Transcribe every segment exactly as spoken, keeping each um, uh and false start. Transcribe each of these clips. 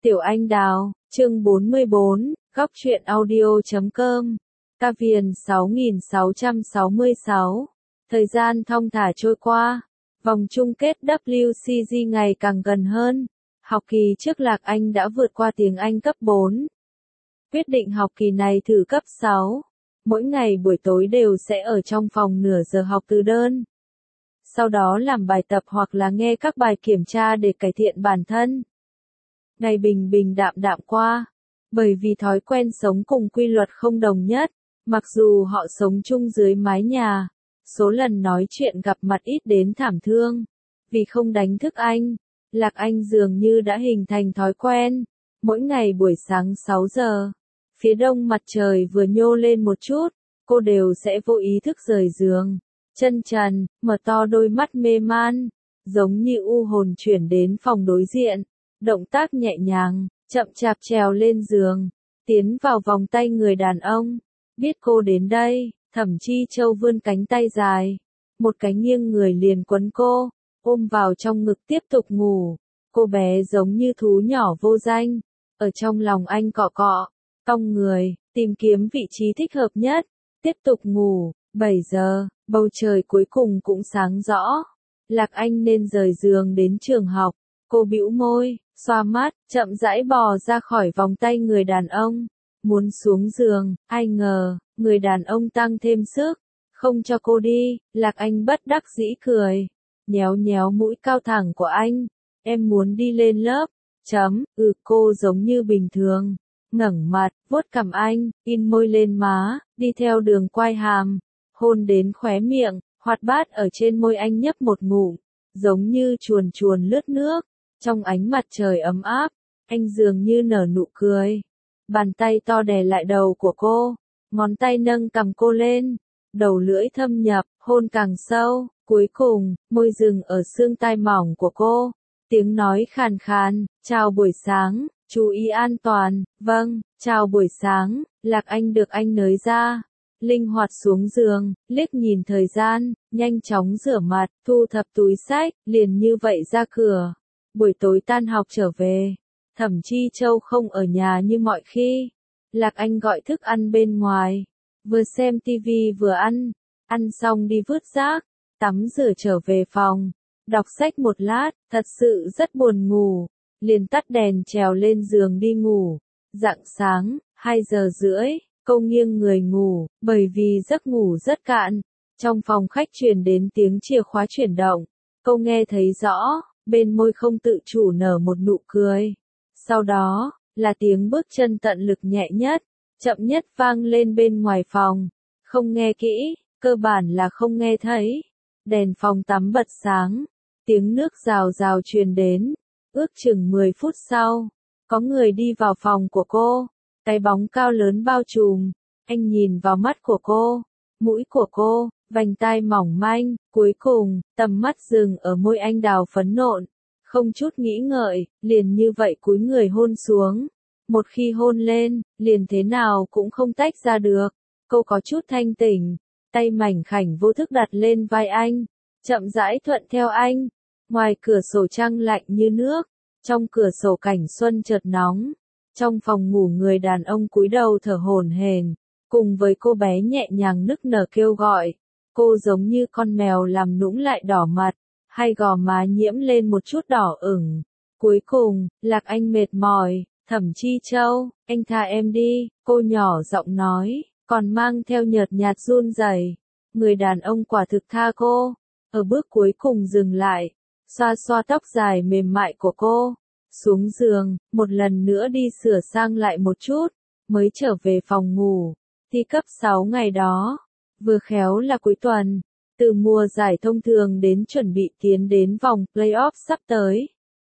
Tiểu Anh Đào, chương bốn mươi bốn, góc truyện audio chấm com, ca viền sáu nghìn sáu trăm sáu mươi sáu. Thời gian thong thả trôi qua, vòng chung kết W C G ngày càng gần hơn. Học kỳ trước Lạc Anh đã vượt qua tiếng Anh cấp bốn. Quyết định học kỳ này thử cấp sáu. Mỗi ngày buổi tối đều sẽ ở trong phòng nửa giờ học từ đơn. Sau đó làm bài tập hoặc là nghe các bài kiểm tra để cải thiện bản thân. Ngày bình bình đạm đạm qua, bởi vì thói quen sống cùng quy luật không đồng nhất, mặc dù họ sống chung dưới mái nhà, số lần nói chuyện gặp mặt ít đến thảm thương. Vì không đánh thức anh, Lạc Anh dường như đã hình thành thói quen, mỗi ngày buổi sáng sáu giờ, phía đông mặt trời vừa nhô lên một chút, cô đều sẽ vô ý thức rời giường, chân trần, mở to đôi mắt mê man, giống như u hồn chuyển đến phòng đối diện. Động tác nhẹ nhàng, chậm chạp trèo lên giường, tiến vào vòng tay người đàn ông. Biết cô đến đây, Thẩm Chi Châu vươn cánh tay dài, một cái nghiêng người liền quấn cô, ôm vào trong ngực tiếp tục ngủ. Cô bé giống như thú nhỏ vô danh, ở trong lòng anh cọ cọ, cong người, tìm kiếm vị trí thích hợp nhất, tiếp tục ngủ. bảy giờ, bầu trời cuối cùng cũng sáng rõ. Lạc Anh nên rời giường đến trường học. Cô bĩu môi, xoa mắt, chậm rãi bò ra khỏi vòng tay người đàn ông, muốn xuống giường, ai ngờ, người đàn ông tăng thêm sức, không cho cô đi. Lạc Anh bất đắc dĩ cười, nhéo nhéo mũi cao thẳng của anh, em muốn đi lên lớp, chấm, ừ cô giống như bình thường, ngẩng mặt, vuốt cằm anh, in môi lên má, đi theo đường quai hàm, hôn đến khóe miệng, hoạt bát ở trên môi anh nhấp một ngụm, giống như chuồn chuồn lướt nước. Trong ánh mặt trời ấm áp, anh dường như nở nụ cười. Bàn tay to đè lại đầu của cô, ngón tay nâng cằm cô lên, đầu lưỡi thâm nhập, hôn càng sâu, cuối cùng, môi dừng ở xương tai mỏng của cô. Tiếng nói khàn khàn, chào buổi sáng, chú ý an toàn, vâng, chào buổi sáng. Lạc Anh được anh nới ra, linh hoạt xuống giường, liếc nhìn thời gian, nhanh chóng rửa mặt, thu thập túi xách, liền như vậy ra cửa. Buổi tối tan học trở về, Thẩm Chi Châu không ở nhà như mọi khi. Lạc Anh gọi thức ăn bên ngoài, vừa xem tivi vừa ăn, ăn xong đi vứt rác, tắm rửa trở về phòng, đọc sách một lát, thật sự rất buồn ngủ, liền tắt đèn trèo lên giường đi ngủ. Rạng sáng, hai giờ rưỡi, cô nghiêng người ngủ, bởi vì giấc ngủ rất cạn. Trong phòng khách truyền đến tiếng chìa khóa chuyển động, cô nghe thấy rõ. Bên môi không tự chủ nở một nụ cười. Sau đó, là tiếng bước chân tận lực nhẹ nhất, chậm nhất vang lên bên ngoài phòng. Không nghe kỹ, cơ bản là không nghe thấy. Đèn phòng tắm bật sáng, tiếng nước rào rào truyền đến. Ước chừng mười phút sau, có người đi vào phòng của cô. Cái bóng cao lớn bao trùm, anh nhìn vào mắt của cô, mũi của cô, vành tai mỏng manh, cuối cùng, tầm mắt dừng ở môi anh đào phấn nộn, không chút nghĩ ngợi, liền như vậy cúi người hôn xuống. Một khi hôn lên, liền thế nào cũng không tách ra được. Cô có chút thanh tỉnh, tay mảnh khảnh vô thức đặt lên vai anh, chậm rãi thuận theo anh. Ngoài cửa sổ trăng lạnh như nước, trong cửa sổ cảnh xuân chợt nóng. Trong phòng ngủ người đàn ông cúi đầu thở hổn hển, cùng với cô bé nhẹ nhàng nức nở kêu gọi. Cô giống như con mèo làm nũng lại đỏ mặt, hay gò má nhiễm lên một chút đỏ ửng. Cuối cùng, Lạc Anh mệt mỏi, Thẩm Chi Châu, anh tha em đi, cô nhỏ giọng nói, còn mang theo nhợt nhạt run rẩy. Người đàn ông quả thực tha cô, ở bước cuối cùng dừng lại, xoa xoa tóc dài mềm mại của cô, xuống giường, một lần nữa đi sửa sang lại một chút, mới trở về phòng ngủ. Thi cấp sáu ngày đó, vừa khéo là cuối tuần, từ mùa giải thông thường đến chuẩn bị tiến đến vòng playoff sắp tới.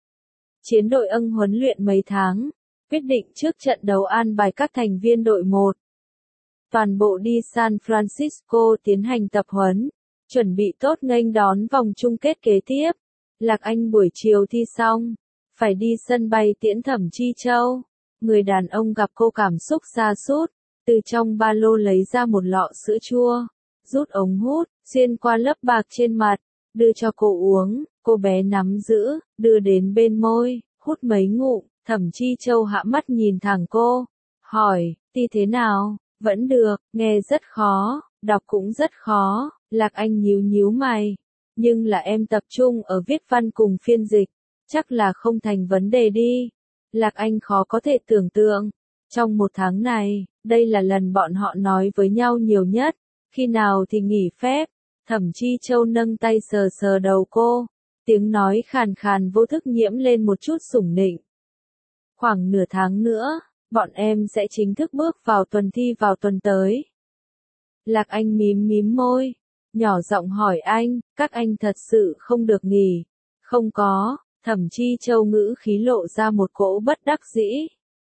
Chiến đội âng huấn luyện mấy tháng, quyết định trước trận đấu an bài các thành viên đội một. Toàn bộ đi San Francisco tiến hành tập huấn, chuẩn bị tốt nghênh đón vòng chung kết kế tiếp. Lạc Anh buổi chiều thi xong, phải đi sân bay tiễn Thẩm Chi Châu. Người đàn ông gặp cô cảm xúc sa sút, từ trong ba lô lấy ra một lọ sữa chua, rút ống hút, xuyên qua lớp bạc trên mặt, đưa cho cô uống. Cô bé nắm giữ, đưa đến bên môi, hút mấy ngụm, Thẩm Chi Châu hạ mắt nhìn thẳng cô, hỏi, ti thế nào, vẫn được, nghe rất khó, đọc cũng rất khó, Lạc Anh nhíu nhíu mày, nhưng là em tập trung ở viết văn cùng phiên dịch, chắc là không thành vấn đề đi. Lạc Anh khó có thể tưởng tượng, trong một tháng này, đây là lần bọn họ nói với nhau nhiều nhất, khi nào thì nghỉ phép, Thẩm Chi Châu nâng tay sờ sờ đầu cô, tiếng nói khàn khàn vô thức nhiễm lên một chút sủng nịnh. Khoảng nửa tháng nữa, bọn em sẽ chính thức bước vào tuần thi vào tuần tới. Lạc Anh mím mím môi, nhỏ giọng hỏi anh, các anh thật sự không được nghỉ? Không có, Thẩm Chi Châu ngữ khí lộ ra một cỗ bất đắc dĩ.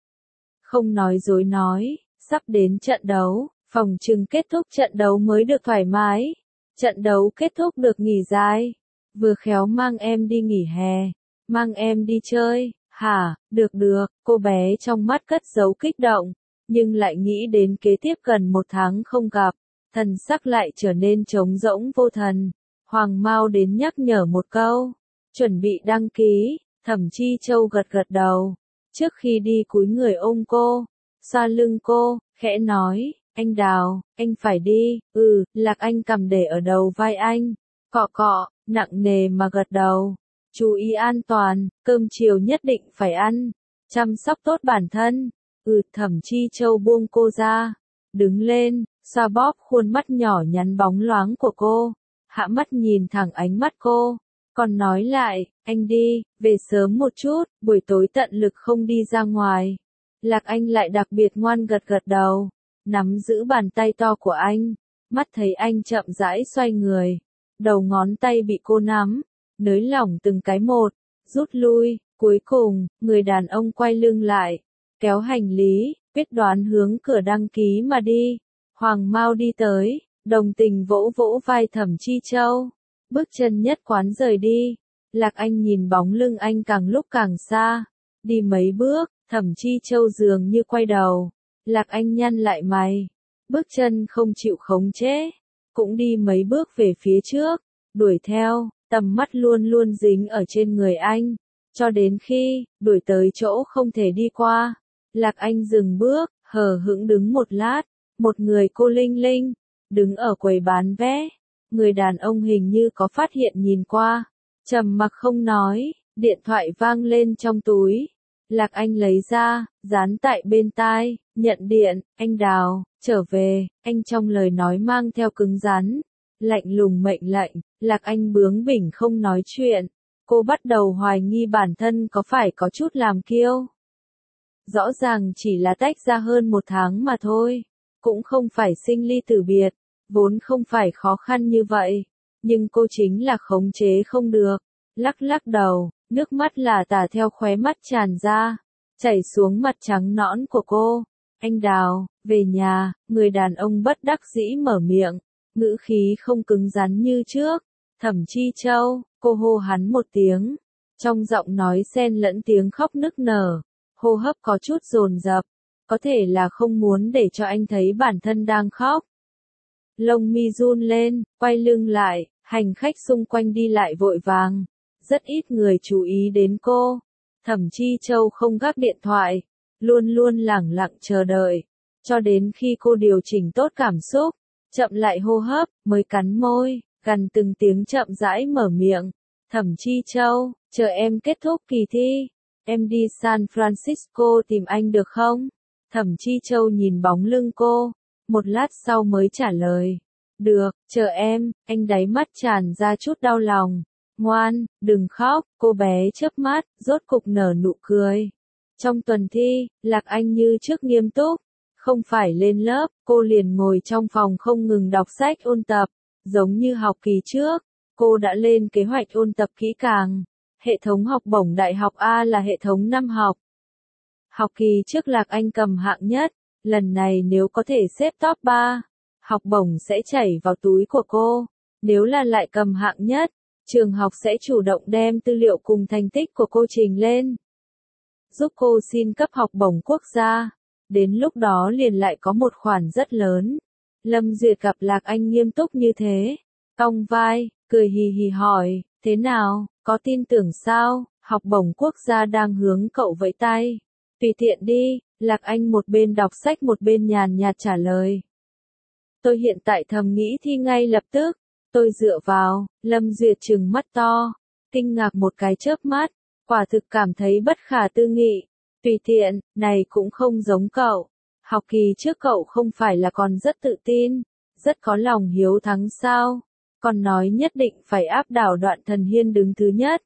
Không nói dối nói, sắp đến trận đấu, phòng trừng kết thúc trận đấu mới được thoải mái. Trận đấu kết thúc được nghỉ dài, vừa khéo mang em đi nghỉ hè, mang em đi chơi, hả, được được, cô bé trong mắt cất giấu kích động, nhưng lại nghĩ đến kế tiếp gần một tháng không gặp, thần sắc lại trở nên trống rỗng vô thần. Hoàng Mao đến nhắc nhở một câu, chuẩn bị đăng ký, Thẩm Chi Châu gật gật đầu, trước khi đi cúi người ôm cô, xoa lưng cô, khẽ nói, anh Đào, anh phải đi, ừ, Lạc Anh cầm để ở đầu vai anh, cọ cọ, nặng nề mà gật đầu, chú ý an toàn, cơm chiều nhất định phải ăn, chăm sóc tốt bản thân, ừ, Thẩm Chi Châu buông cô ra, đứng lên, xoa bóp khuôn mắt nhỏ nhắn bóng loáng của cô, hạ mắt nhìn thẳng ánh mắt cô, còn nói lại, anh đi, về sớm một chút, buổi tối tận lực không đi ra ngoài. Lạc Anh lại đặc biệt ngoan gật gật đầu, nắm giữ bàn tay to của anh, mắt thấy anh chậm rãi xoay người, đầu ngón tay bị cô nắm, nới lỏng từng cái một, rút lui, cuối cùng, người đàn ông quay lưng lại, kéo hành lý, quyết đoán hướng cửa đăng ký mà đi. Hoàng Mao đi tới, đồng tình vỗ vỗ vai Thẩm Chi Châu, bước chân nhất quán rời đi. Lạc Anh nhìn bóng lưng anh càng lúc càng xa, đi mấy bước, Thẩm Chi Châu dường như quay đầu, Lạc Anh nhăn lại mày, bước chân không chịu khống chế, cũng đi mấy bước về phía trước, đuổi theo, tầm mắt luôn luôn dính ở trên người anh, cho đến khi, đuổi tới chỗ không thể đi qua. Lạc Anh dừng bước, hờ hững đứng một lát, một người cô linh linh, đứng ở quầy bán vé, người đàn ông hình như có phát hiện nhìn qua, trầm mặc không nói, điện thoại vang lên trong túi. Lạc Anh lấy ra, dán tại bên tai, nhận điện, anh Đào, trở về, anh trong lời nói mang theo cứng rắn, lạnh lùng mệnh lệnh. Lạc Anh bướng bỉnh không nói chuyện, cô bắt đầu hoài nghi bản thân có phải có chút làm kiêu. Rõ ràng chỉ là tách ra hơn một tháng mà thôi, cũng không phải sinh ly tử biệt, vốn không phải khó khăn như vậy, nhưng cô chính là khống chế không được, lắc lắc đầu, nước mắt là tả theo khóe mắt tràn ra, chảy xuống mặt trắng nõn của cô. Anh Đào, về nhà, người đàn ông bất đắc dĩ mở miệng, ngữ khí không cứng rắn như trước. Thẩm Chi Châu, cô hô hắn một tiếng, trong giọng nói xen lẫn tiếng khóc nức nở, hô hấp có chút dồn dập, có thể là không muốn để cho anh thấy bản thân đang khóc. Lông mi run lên, quay lưng lại, hành khách xung quanh đi lại vội vàng, rất ít người chú ý đến cô. Thẩm Chi Châu không gác điện thoại, luôn luôn lẳng lặng chờ đợi, cho đến khi cô điều chỉnh tốt cảm xúc, chậm lại hô hấp, mới cắn môi, gần từng tiếng chậm rãi mở miệng. Thẩm Chi Châu, chờ em kết thúc kỳ thi, em đi San Francisco tìm anh được không? Thẩm Chi Châu nhìn bóng lưng cô, một lát sau mới trả lời. Được, chờ em, anh đáy mắt tràn ra chút đau lòng. Ngoan, đừng khóc, cô bé chớp mắt, rốt cục nở nụ cười. Trong tuần thi, Lạc Anh như trước nghiêm túc, không phải lên lớp, cô liền ngồi trong phòng không ngừng đọc sách ôn tập, giống như học kỳ trước, cô đã lên kế hoạch ôn tập kỹ càng. Hệ thống học bổng Đại học A là hệ thống năm học. Học kỳ trước Lạc Anh cầm hạng nhất, lần này nếu có thể xếp top ba, học bổng sẽ chảy vào túi của cô. Nếu là lại cầm hạng nhất, trường học sẽ chủ động đem tư liệu cùng thành tích của cô trình lên, giúp cô xin cấp học bổng quốc gia. Đến lúc đó liền lại có một khoản rất lớn. Lâm Duyệt gặp Lạc Anh nghiêm túc như thế, cong vai, cười hì hì hỏi, thế nào, có tin tưởng sao? Học bổng quốc gia đang hướng cậu vẫy tay. Tùy tiện đi, Lạc Anh một bên đọc sách một bên nhàn nhạt trả lời. Tôi hiện tại thầm nghĩ thi ngay lập tức. Tôi dựa vào, Lâm Duyệt trừng mắt to, kinh ngạc một cái chớp mắt, quả thực cảm thấy bất khả tư nghị. Tùy tiện, này cũng không giống cậu. Học kỳ trước cậu không phải là còn rất tự tin, rất có lòng hiếu thắng sao, còn nói nhất định phải áp đảo Đoạn Thần Hiên đứng thứ nhất.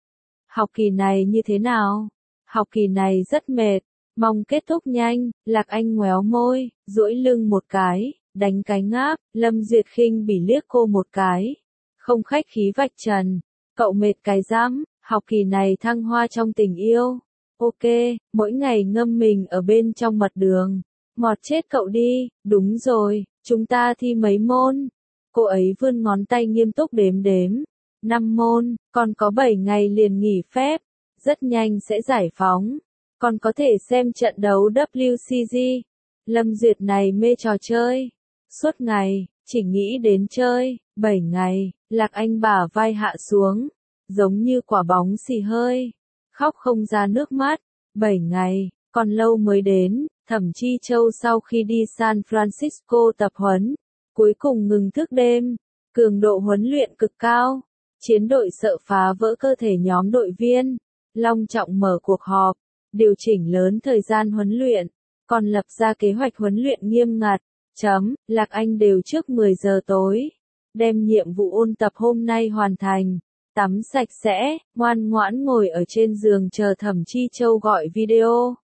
Học kỳ này như thế nào? Học kỳ này rất mệt, mong kết thúc nhanh. Lạc Anh ngoéo môi, duỗi lưng một cái, đánh cái ngáp. Lâm Duyệt khinh bỉ liếc cô một cái, không khách khí vạch trần, cậu mệt cái rắm, học kỳ này thăng hoa trong tình yêu. Ok, mỗi ngày ngâm mình ở bên trong mật đường, ngọt chết cậu đi. Đúng rồi, chúng ta thi mấy môn? Cô ấy vươn ngón tay nghiêm túc đếm đếm. Năm môn, còn có bảy ngày liền nghỉ phép, rất nhanh sẽ giải phóng, còn có thể xem trận đấu W C G. Lâm Duyệt này mê trò chơi, suốt ngày, chỉ nghĩ đến chơi. Bảy ngày, Lạc Anh bả vai hạ xuống, giống như quả bóng xì hơi, khóc không ra nước mắt. Bảy ngày, còn lâu mới đến. Thẩm Chi Châu sau khi đi San Francisco tập huấn, cuối cùng ngừng thức đêm, cường độ huấn luyện cực cao. Chiến đội sợ phá vỡ cơ thể nhóm đội viên, long trọng mở cuộc họp, điều chỉnh lớn thời gian huấn luyện, còn lập ra kế hoạch huấn luyện nghiêm ngặt. Chấm, Lạc Anh đều trước mười giờ tối, đem nhiệm vụ ôn tập hôm nay hoàn thành, tắm sạch sẽ, ngoan ngoãn ngồi ở trên giường chờ Thẩm Chi Châu gọi video.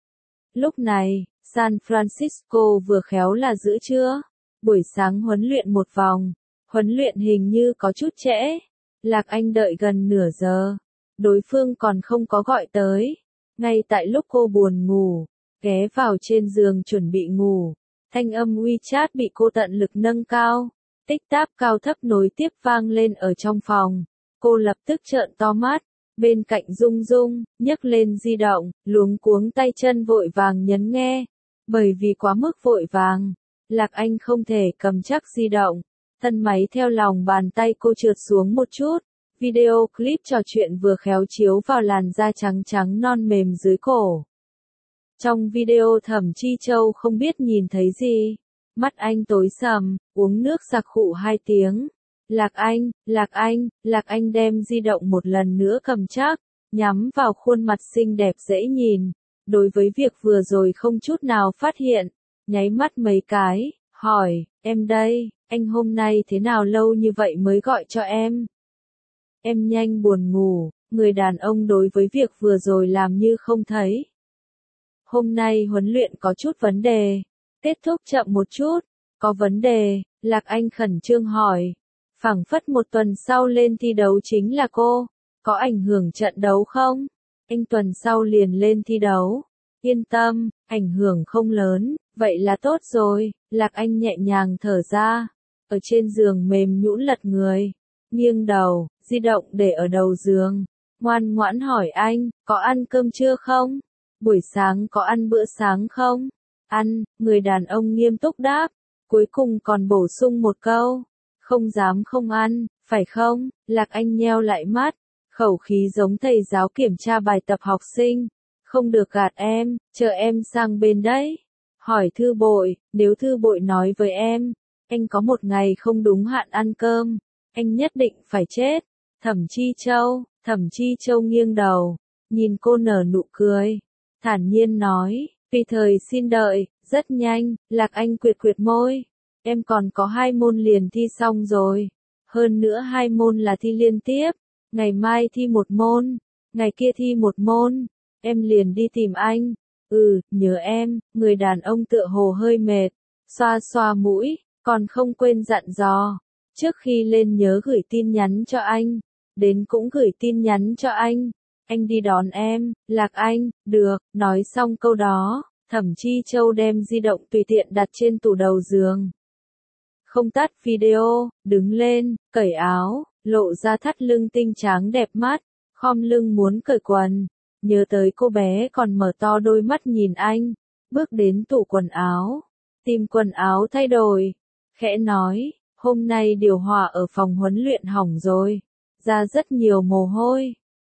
Lúc này, San Francisco vừa khéo là giữa trưa, buổi sáng huấn luyện một vòng, huấn luyện hình như có chút trễ. Lạc Anh đợi gần nửa giờ, đối phương còn không có gọi tới. Ngay tại lúc cô buồn ngủ, ghé vào trên giường chuẩn bị ngủ, thanh âm WeChat bị cô tận lực nâng cao, tích táp cao thấp nối tiếp vang lên ở trong phòng. Cô lập tức trợn to mắt, bên cạnh Dung Dung, nhấc lên di động, luống cuống tay chân vội vàng nhấn nghe. Bởi vì quá mức vội vàng, Lạc Anh không thể cầm chắc di động. Thân máy theo lòng bàn tay cô trượt xuống một chút, video clip trò chuyện vừa khéo chiếu vào làn da trắng trắng non mềm dưới cổ. Trong video Thẩm Chi Châu không biết nhìn thấy gì, mắt anh tối sầm, uống nước sặc khụ hai tiếng. Lạc Anh, Lạc Anh, Lạc Anh đem di động một lần nữa cầm chắc, nhắm vào khuôn mặt xinh đẹp dễ nhìn. Đối với việc vừa rồi không chút nào phát hiện, nháy mắt mấy cái, hỏi, em đây. Anh hôm nay thế nào lâu như vậy mới gọi cho em? Em nhanh buồn ngủ, người đàn ông đối với việc vừa rồi làm như không thấy. Hôm nay huấn luyện có chút vấn đề, kết thúc chậm một chút, có vấn đề. Lạc Anh khẩn trương hỏi, phảng phất một tuần sau lên thi đấu chính là cô, có ảnh hưởng trận đấu không? Anh tuần sau liền lên thi đấu, yên tâm, ảnh hưởng không lớn, vậy là tốt rồi. Lạc Anh nhẹ nhàng thở ra. Ở trên giường mềm nhũn lật người, nghiêng đầu, di động để ở đầu giường, ngoan ngoãn hỏi anh, có ăn cơm trưa không? Buổi sáng có ăn bữa sáng không? Ăn, người đàn ông nghiêm túc đáp, cuối cùng còn bổ sung một câu, không dám không ăn, phải không? Lạc Anh nheo lại mắt, khẩu khí giống thầy giáo kiểm tra bài tập học sinh, không được gạt em, chờ em sang bên đấy. Hỏi thư bội, nếu thư bội nói với em, anh có một ngày không đúng hạn ăn cơm, anh nhất định phải chết. Thẩm Chi Châu, Thẩm Chi Châu nghiêng đầu, nhìn cô nở nụ cười, thản nhiên nói, tùy thời xin đợi. Rất nhanh, Lạc Anh quyệt quyệt môi, em còn có hai môn liền thi xong rồi, hơn nữa hai môn là thi liên tiếp, ngày mai thi một môn, ngày kia thi một môn, em liền đi tìm anh. Ừ, nhớ em. Người đàn ông tựa hồ hơi mệt, xoa xoa mũi, còn không quên dặn dò, trước khi lên nhớ gửi tin nhắn cho anh, đến cũng gửi tin nhắn cho anh, anh đi đón em. Lạc Anh, được. Nói xong câu đó, Thẩm Chi Châu đem di động tùy tiện đặt trên tủ đầu giường. Không tắt video, đứng lên, cởi áo, lộ ra thắt lưng tinh tráng đẹp mắt, khom lưng muốn cởi quần. Nhớ tới cô bé còn mở to đôi mắt nhìn anh, bước đến tủ quần áo, tìm quần áo thay đổi, khẽ nói, hôm nay điều hòa ở phòng huấn luyện hỏng rồi, ra rất nhiều mồ hôi,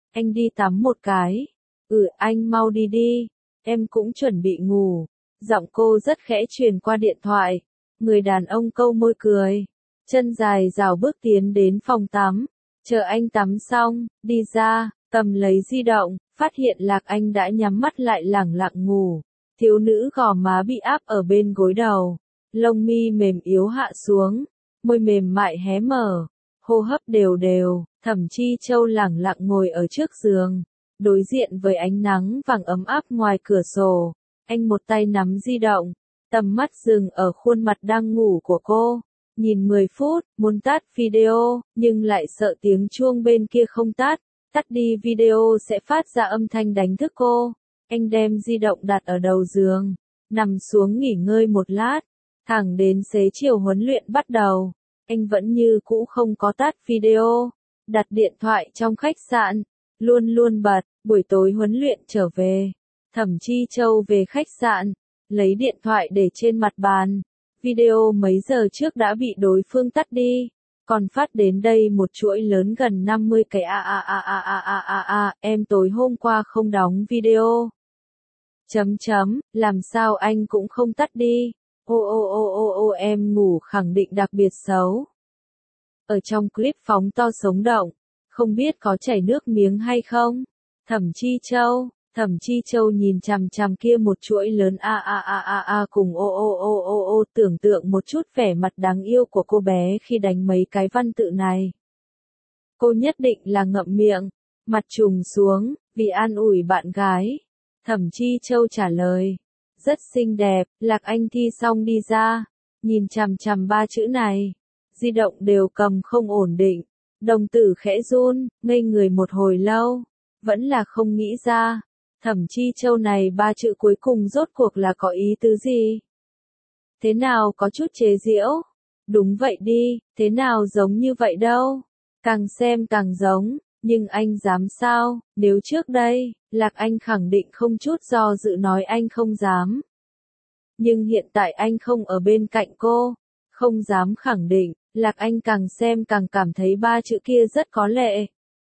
Anh đi tắm một cái. Ừ, anh mau đi đi. Em cũng chuẩn bị ngủ. Giọng cô rất khẽ truyền qua điện thoại. Người đàn ông câu môi cười. Chân dài rảo bước tiến đến phòng tắm. Chờ anh tắm xong, đi ra, cầm lấy di động, phát hiện Lạc Anh đã nhắm mắt lại lẳng lặng ngủ. Thiếu nữ gò má bị áp ở bên gối đầu. Lông mi mềm yếu hạ xuống. Môi mềm mại hé mở. Hô hấp đều đều. Thẩm Chi Châu lẳng lặng ngồi ở trước giường. Đối diện với ánh nắng vàng ấm áp ngoài cửa sổ. Anh một tay nắm di động. Tầm mắt dừng ở khuôn mặt đang ngủ của cô. Nhìn mười phút, muốn tắt video, nhưng lại sợ tiếng chuông bên kia không tắt. Tắt đi video sẽ phát ra âm thanh đánh thức cô. Anh đem di động đặt ở đầu giường. Nằm xuống nghỉ ngơi một lát. Thẳng đến xế chiều huấn luyện bắt đầu. Anh vẫn như cũ không có tắt video. Đặt điện thoại trong khách sạn. Luôn luôn bật. Buổi tối huấn luyện trở về. Thẩm Chi Châu về khách sạn. Lấy điện thoại để trên mặt bàn. Video mấy giờ trước đã bị đối phương tắt đi. Còn phát đến đây một chuỗi lớn gần năm mươi cái a a a a a a a a, em tối hôm qua không đóng video. Chấm chấm, làm sao anh cũng không tắt đi. Ô ô ô ô ô em ngủ khẳng định đặc biệt xấu. Ở trong clip phóng to sống động, không biết có chảy nước miếng hay không? Thẩm Chi Châu, Thẩm Chi Châu nhìn chằm chằm kia một chuỗi lớn a a a a a cùng ô ô ô ô ô tưởng tượng một chút vẻ mặt đáng yêu của cô bé khi đánh mấy cái văn tự này. Cô nhất định là ngậm miệng, mặt trùng xuống, vì an ủi bạn gái. Thẩm Chi Châu trả lời, rất xinh đẹp. Lạc Anh thi xong đi ra, nhìn chằm chằm ba chữ này, di động đều cầm không ổn định, đồng tử khẽ run, ngây người một hồi lâu, vẫn là không nghĩ ra. Thẩm Chi Châu này ba chữ cuối cùng rốt cuộc là có ý tứ gì? Thế nào có chút chế giễu? Đúng vậy đi, thế nào giống như vậy đâu? Càng xem càng giống, nhưng anh dám sao? Nếu trước đây, Lạc Anh khẳng định không chút do dự nói anh không dám. Nhưng hiện tại anh không ở bên cạnh cô, không dám khẳng định, Lạc Anh càng xem càng cảm thấy ba chữ kia rất có lệ.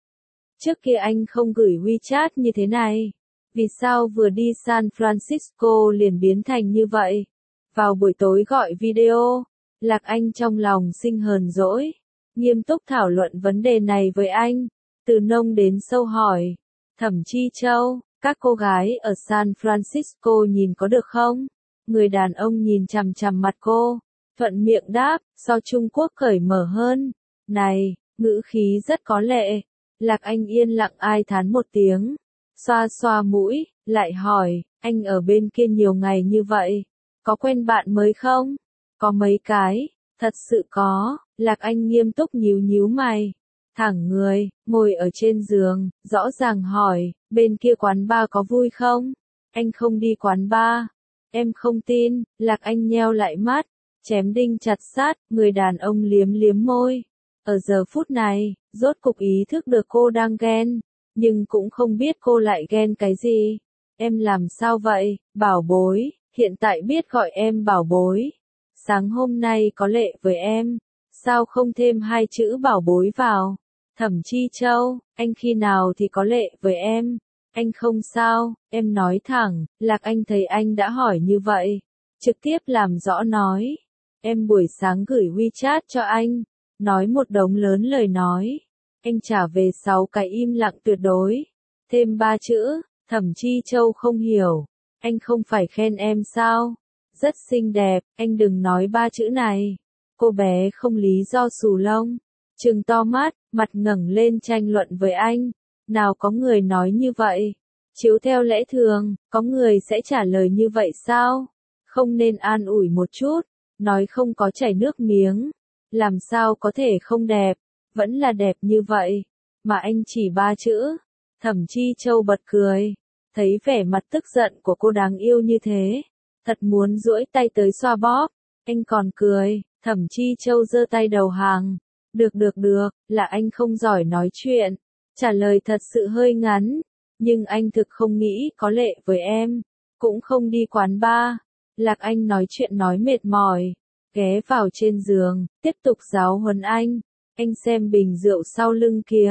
Trước kia anh không gửi WeChat như thế này. Vì sao vừa đi San Francisco liền biến thành như vậy? Vào buổi tối gọi video, Lạc Anh trong lòng sinh hờn dỗi, nghiêm túc thảo luận vấn đề này với anh, từ nông đến sâu hỏi. Thẩm Chi Châu, các cô gái ở San Francisco nhìn có được không? Người đàn ông nhìn chằm chằm mặt cô, thuận miệng đáp, so Trung Quốc cởi mở hơn. Này, ngữ khí rất có lệ. Lạc Anh yên lặng ai thán một tiếng. Xoa xoa mũi, lại hỏi, anh ở bên kia nhiều ngày như vậy, có quen bạn mới không? Có mấy cái, thật sự có. Lạc Anh nghiêm túc nhíu nhíu mày, thẳng người, ngồi ở trên giường, rõ ràng hỏi, bên kia quán bar có vui không? Anh không đi quán bar. Em không tin. Lạc Anh nheo lại mắt, chém đinh chặt sát, người đàn ông liếm liếm môi. Ở giờ phút này, rốt cục ý thức được cô đang ghen. Nhưng cũng không biết cô lại ghen cái gì. Em làm sao vậy, bảo bối, hiện tại biết gọi em bảo bối. Sáng hôm nay có lệ với em, sao không thêm hai chữ bảo bối vào? Thẩm Chi Châu, anh khi nào thì có lệ với em? Anh không sao, em nói thẳng. Lạc Anh thấy anh đã hỏi như vậy, trực tiếp làm rõ nói. Em buổi sáng gửi WeChat cho anh, nói một đống lớn lời nói. Anh trả về sáu cái im lặng tuyệt đối. Thêm ba chữ, Thẩm Chi Châu không hiểu. Anh không phải khen em sao? Rất xinh đẹp, anh đừng nói ba chữ này. Cô bé không lý do xù lông. Trừng to mắt, mặt ngẩng lên tranh luận với anh. Nào có người nói như vậy? Chiếu theo lẽ thường, có người sẽ trả lời như vậy sao? Không nên an ủi một chút, nói không có chảy nước miếng. Làm sao có thể không đẹp? Vẫn là đẹp như vậy, mà anh chỉ ba chữ. Thẩm Chi Châu bật cười, thấy vẻ mặt tức giận của cô đáng yêu như thế, thật muốn duỗi tay tới xoa bóp. Anh còn cười. Thẩm Chi Châu giơ tay đầu hàng. Được được được, là anh không giỏi nói chuyện. Trả lời thật sự hơi ngắn, nhưng anh thực không nghĩ có lệ với em, cũng không đi quán bar. Lạc Anh nói chuyện nói mệt mỏi, ghé vào trên giường, tiếp tục giáo huấn anh. Anh xem bình rượu sau lưng kìa,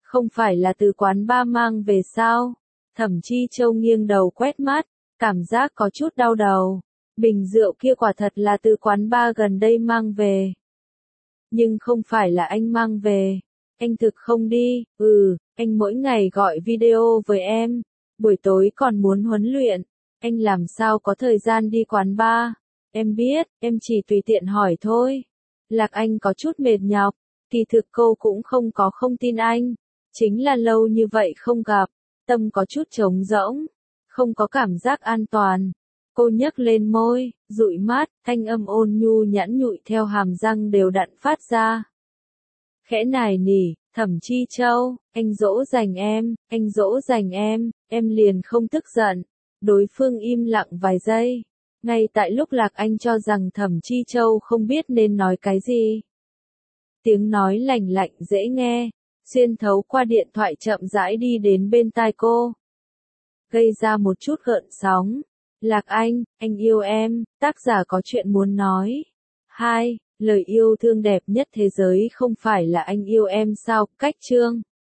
Không phải là từ quán bar mang về sao? Thẩm Chi Châu nghiêng đầu quét mắt, cảm giác có chút đau đầu. Bình rượu kia quả thật là từ quán bar gần đây mang về. Nhưng không phải là anh mang về. Anh thực không đi, ừ, anh mỗi ngày gọi video với em, buổi tối còn muốn huấn luyện, anh làm sao có thời gian đi quán bar. Em biết, em chỉ tùy tiện hỏi thôi. Lạc Anh có chút mệt nhọc, kỳ thực cô cũng không có không tin anh, chính là lâu như vậy không gặp, tâm có chút trống rỗng, không có cảm giác an toàn. Cô nhấc lên môi, dụi mắt, thanh âm ôn nhu nhẵn nhụi theo hàm răng đều đặn phát ra. Khẽ nài nỉ, Thẩm Chi Châu, anh dỗ dành em, anh dỗ dành em, em liền không tức giận. Đối phương im lặng vài giây. Ngay tại lúc Lạc Anh cho rằng Thẩm Chi Châu không biết nên nói cái gì. Tiếng nói lành lạnh dễ nghe, xuyên thấu qua điện thoại chậm rãi đi đến bên tai cô. Gây ra một chút gợn sóng. Lạc Anh, anh yêu em, tác giả có chuyện muốn nói. Hai, lời yêu thương đẹp nhất thế giới không phải là anh yêu em sao, cách chương.